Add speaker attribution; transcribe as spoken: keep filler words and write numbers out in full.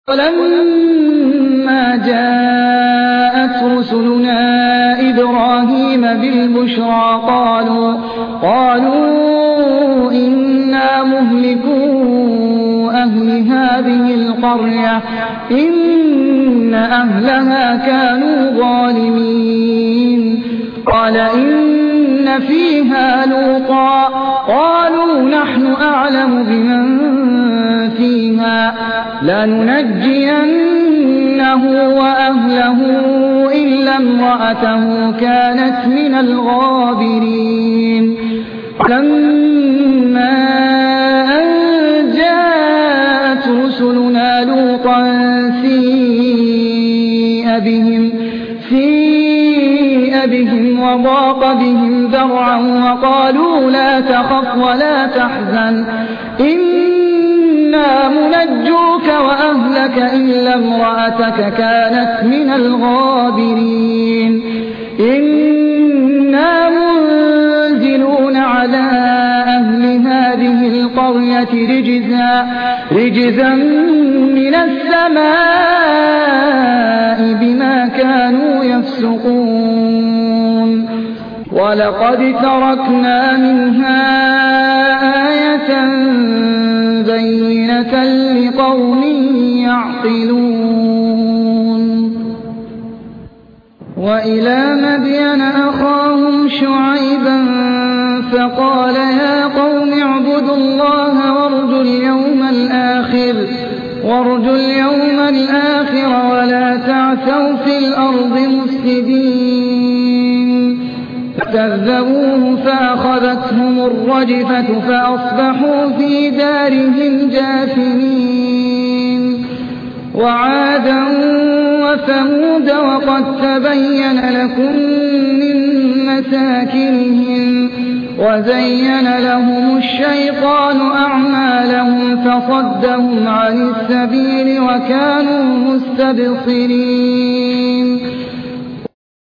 Speaker 1: وَلَمَّا جَاءَتْ رُسُلُنَا إِبْرَاهِيمَ بِالْبُشْرَىٰ قَالُوا إِنَّا مُهْلِكُو أَهْلِ هَٰذِهِ الْقَرْيَةِ إِنَّ أَهْلَهَا كَانُوا ظَالِمِينَ قَالَ إِنَّ فِيهَا لُوطًا قَالُوا نَحْنُ أَعْلَمُ بِمَن فِيهَا لَنُنَجِّيَنَّهُ وَأَهْلَهُ إِلَّا امْرَأَتَهُ كَانَتْ مِنَ الْغَابِرِينَ لَمَّا أَن جَاءَتْ رُسُلُنَا لُوطًا سِيءَ بِهِمْ سِيءَ بِهِمْ وَضَاقَ بِهِمْ ذَرْعًا وَقَالُوا لَا تَخَفْ وَلَا تَحْزَنْ إِنَّا مُنَجُّوكَ وَأَهْلَكَ إِلَّا امْرَأَتَكَ كَانَتْ مِنَ الْغَابِرِينَ إِنَّا مُنزِلُونَ عَلَىٰ أَهْلِ هَٰذِهِ الْقَرْيَةِ رِجْزًا رِجْزًا مِّنَ السَّمَاءِ بِمَا كَانُوا يَفْسُقُونَ وَلَقَدْ تَرَكْنَا مِنْهَا آيَةً بَيِّنَةً لِّقَوْمٍ يَعْقِلُونَ وَإِلَىٰ مَدْيَنَ أَخَاهُمْ شُعَيْبًا فَقَالَ يَا قَوْمِ اعْبُدُوا اللَّهَ وَارْجُوا الْيَوْمَ الْآخِرَ وَارْجُوا الْيَوْمَ الْآخِرَ وَلَا تَعْثَوْا فِي الْأَرْضِ مُفْسِدِينَ فَكَذَّبُوهُ فَأَخَذَتْهُمُ الرَّجْفَةُ فَأَصْبَحُوا فِي دَارِهِمْ جَاثِمِينَ وَعَادًا وَثَمُودَ وَقَد تَّبَيَّنَ لَكُم مِّن مَّسَاكِنِهِمْ وَزَيَّنَ لَهُمُ الشَّيْطَانُ أَعْمَالَهُمْ فَصَدَّهُمْ عَنِ السَّبِيلِ وَكَانُوا مُسْتَبْصِرِينَ